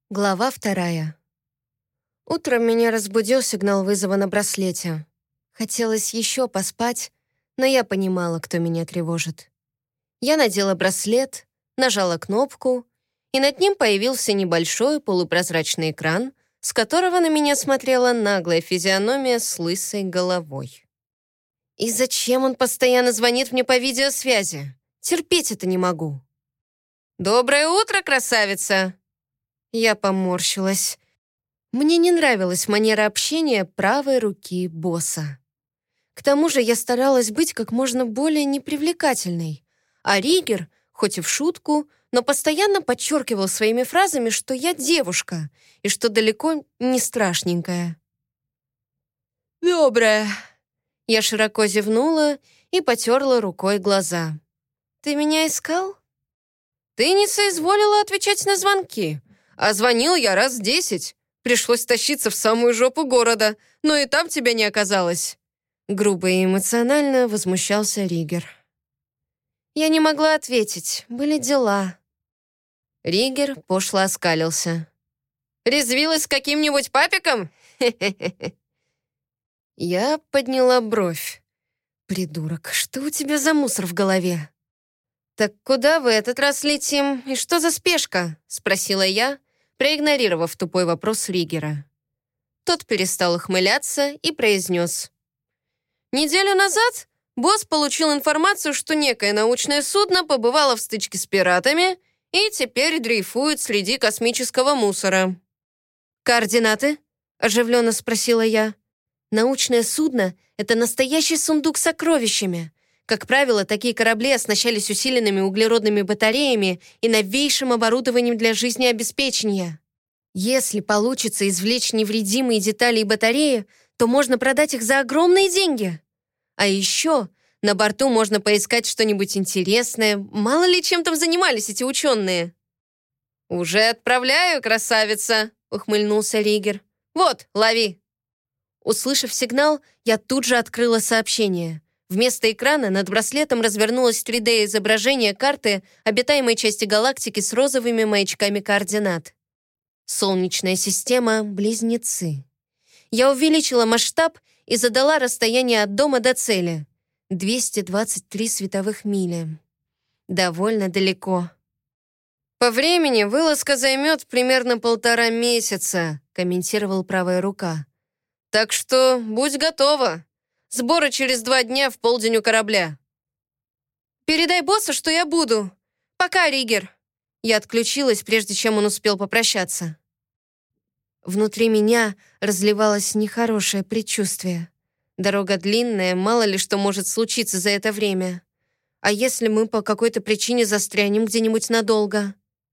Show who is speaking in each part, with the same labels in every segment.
Speaker 1: Глава 2. Утром меня разбудил сигнал вызова на браслете. Хотелось еще поспать, но я понимала, кто меня тревожит. Я надела браслет, нажала кнопку, и над ним появился небольшой полупрозрачный экран, с которого на меня смотрела наглая физиономия с лысой головой. И зачем он постоянно звонит мне по видеосвязи? Терпеть это не могу. «Доброе утро, красавица!» Я поморщилась. Мне не нравилась манера общения правой руки босса. К тому же я старалась быть как можно более непривлекательной. А Ригер, хоть и в шутку, но постоянно подчеркивал своими фразами, что я девушка и что далеко не страшненькая. «Доброе!» Я широко зевнула и потерла рукой глаза. «Ты меня искал?» «Ты не соизволила отвечать на звонки. А звонил я раз 10. Пришлось тащиться в самую жопу города, но и там тебя не оказалось». Грубо и эмоционально возмущался Ригер. Я не могла ответить, были дела. Ригер пошло оскалился. «Резвилась с каким-нибудь папиком? Хе-хе-хе». Я подняла бровь. «Придурок, что у тебя за мусор в голове?» «Так куда в этот раз летим? И что за спешка?» — спросила я, проигнорировав тупой вопрос Ригера. Тот перестал ухмыляться и произнес. «Неделю назад босс получил информацию, что некое научное судно побывало в стычке с пиратами и теперь дрейфует среди космического мусора». «Координаты?» — оживленно спросила я. «Научное судно — это настоящий сундук с сокровищами. Как правило, такие корабли оснащались усиленными углеродными батареями и новейшим оборудованием для жизнеобеспечения. Если получится извлечь невредимые детали и батареи, то можно продать их за огромные деньги. А еще на борту можно поискать что-нибудь интересное. Мало ли чем там занимались эти ученые». «Уже отправляю, красавица», — ухмыльнулся Ригер. «Вот, лови». Услышав сигнал, я тут же открыла сообщение. Вместо экрана над браслетом развернулось 3D-изображение карты обитаемой части галактики с розовыми маячками координат. Солнечная система — Близнецы. Я увеличила масштаб и задала расстояние от дома до цели — 223 световых мили. Довольно далеко. «По времени вылазка займет примерно 1,5 месяца», — комментировал правая рука. «Так что будь готова. Сборы через 2 дня в полдень у корабля». «Передай боссу, что я буду. Пока, Ригер». Я отключилась, прежде чем он успел попрощаться. Внутри меня разливалось нехорошее предчувствие. Дорога длинная, мало ли что может случиться за это время. А если мы по какой-то причине застрянем где-нибудь надолго?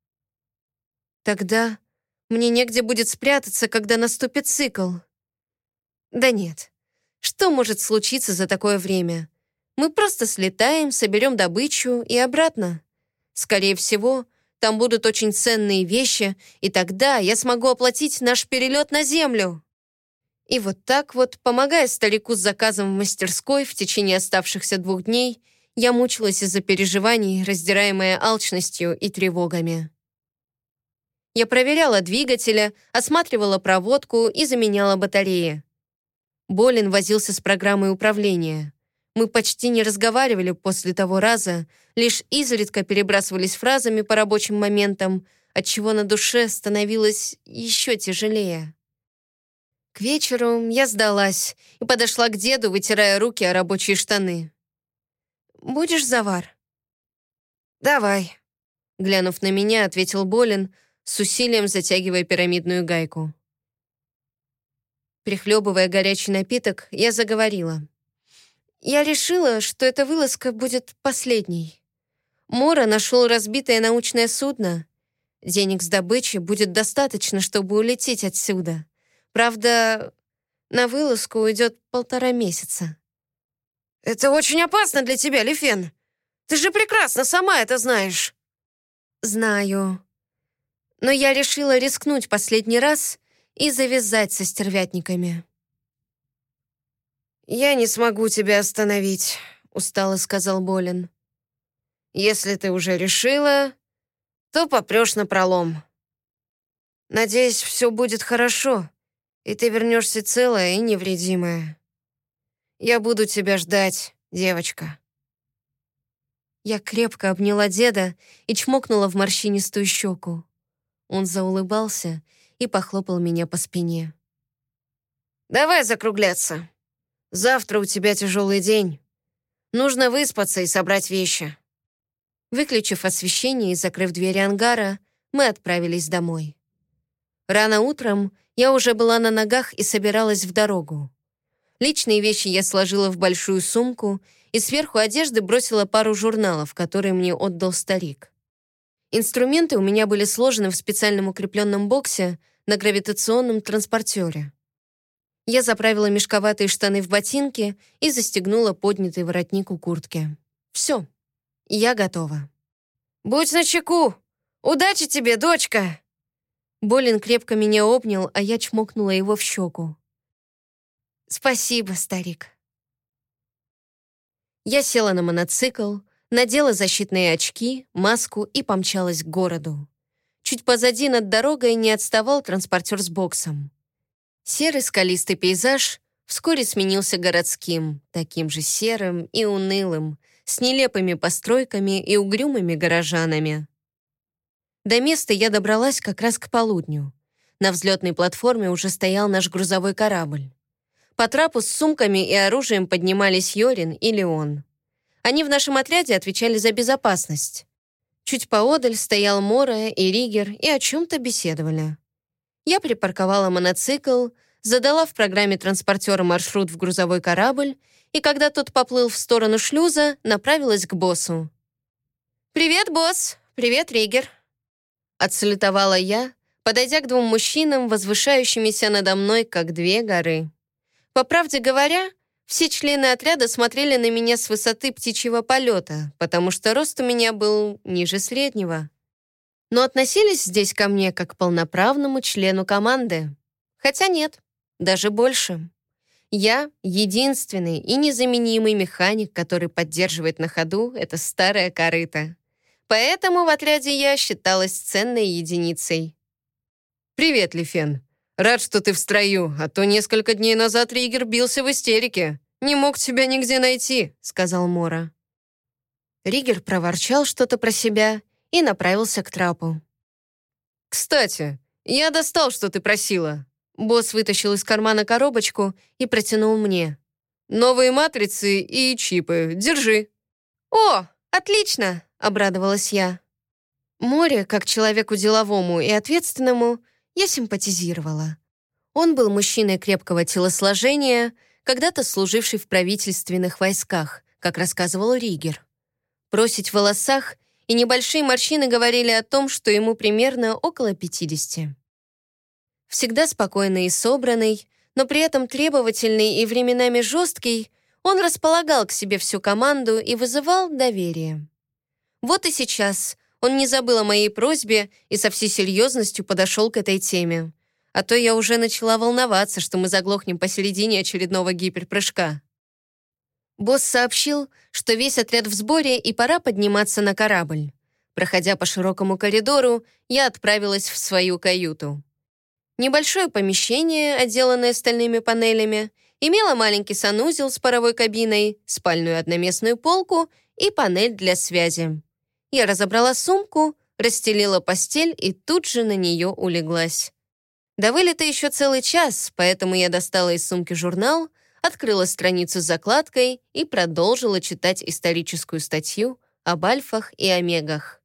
Speaker 1: Тогда мне негде будет спрятаться, когда наступит цикл. Да нет. Что может случиться за такое время? Мы просто слетаем, соберем добычу и обратно. Скорее всего, там будут очень ценные вещи, и тогда я смогу оплатить наш перелет на Землю. И вот так вот, помогая старику с заказом в мастерской в течение оставшихся 2 дней, я мучилась из-за переживаний, раздираемая алчностью и тревогами. Я проверяла двигателя, осматривала проводку и заменяла батареи. Болин возился с программой управления. Мы почти не разговаривали после того раза, лишь изредка перебрасывались фразами по рабочим моментам, отчего на душе становилось еще тяжелее. К вечеру я сдалась и подошла к деду, вытирая руки о рабочие штаны. «Будешь завар?» «Давай», — глянув на меня, ответил Болин, с усилием затягивая пирамидную гайку. Прихлебывая горячий напиток, я заговорила. «Я решила, что эта вылазка будет последней. Мора нашел разбитое научное судно. Денег с добычи будет достаточно, чтобы улететь отсюда. Правда, на вылазку уйдет 1,5 месяца». «Это очень опасно для тебя, Лифен. Ты же прекрасно сама это знаешь». «Знаю. Но я решила рискнуть последний раз и завязать со стервятниками». «Я не смогу тебя остановить», — устало сказал Болин. «Если ты уже решила, то попрешь напролом». Надеюсь, все будет хорошо, и ты вернешься целая и невредимая. Я буду тебя ждать, девочка». Я крепко обняла деда и чмокнула в морщинистую щеку. Он заулыбался и похлопал меня по спине. «Давай закругляться. Завтра у тебя тяжелый день. Нужно выспаться и собрать вещи». Выключив освещение и закрыв двери ангара, мы отправились домой. Рано утром я уже была на ногах и собиралась в дорогу. Личные вещи я сложила в большую сумку и сверху одежды бросила пару журналов, которые мне отдал старик. Инструменты у меня были сложены в специальном укрепленном боксе на гравитационном транспортере. Я заправила мешковатые штаны в ботинки и застегнула поднятый воротник у куртки. Все, я готова. «Будь начеку! Удачи тебе, дочка!» Болин крепко меня обнял, а я чмокнула его в щеку. «Спасибо, старик». Я села на мотоцикл, надела защитные очки, маску и помчалась к городу. Чуть позади над дорогой не отставал транспортер с боксом. Серый скалистый пейзаж вскоре сменился городским, таким же серым и унылым, с нелепыми постройками и угрюмыми горожанами. До места я добралась как раз к полудню. На взлетной платформе уже стоял наш грузовой корабль. По трапу с сумками и оружием поднимались Йорин и Леон. Они в нашем отряде отвечали за безопасность. Чуть поодаль стоял Мора и Ригер и о чем-то беседовали. Я припарковала мотоцикл, задала в программе транспортера маршрут в грузовой корабль, и когда тот поплыл в сторону шлюза, направилась к боссу. «Привет, босс! Привет, Ригер!» Отсалютовала я, подойдя к двум мужчинам, возвышающимися надо мной, как две горы. По правде говоря, все члены отряда смотрели на меня с высоты птичьего полета, потому что рост у меня был ниже среднего. Но относились здесь ко мне как к полноправному члену команды. Хотя нет, даже больше. Я — единственный и незаменимый механик, который поддерживает на ходу это старое корыто. Поэтому в отряде я считалась ценной единицей. «Привет, Лифен. Рад, что ты в строю, а то несколько дней назад Ригер бился в истерике. Не мог тебя нигде найти», — сказал Мора. Ригер проворчал что-то про себя и направился к трапу. «Кстати, я достал, что ты просила». Босс вытащил из кармана коробочку и протянул мне. «Новые матрицы и чипы. Держи». «О, отлично!» — обрадовалась я. Море, как человеку деловому и ответственному, я симпатизировала. Он был мужчиной крепкого телосложения, когда-то служивший в правительственных войсках, как рассказывал Ригер. Просить в волосах и небольшие морщины говорили о том, что ему примерно около 50. Всегда спокойный и собранный, но при этом требовательный и временами жесткий, он располагал к себе всю команду и вызывал доверие. Вот и сейчас он не забыл о моей просьбе и со всей серьезностью подошел к этой теме. А то я уже начала волноваться, что мы заглохнем посередине очередного гиперпрыжка. Босс сообщил, что весь отряд в сборе и пора подниматься на корабль. Проходя по широкому коридору, я отправилась в свою каюту. Небольшое помещение, отделанное стальными панелями, имело маленький санузел с паровой кабиной, спальную одноместную полку и панель для связи. Я разобрала сумку, расстелила постель и тут же на нее улеглась. До вылета еще целый час, поэтому я достала из сумки журнал, открыла страницу с закладкой и продолжила читать историческую статью об альфах и омегах.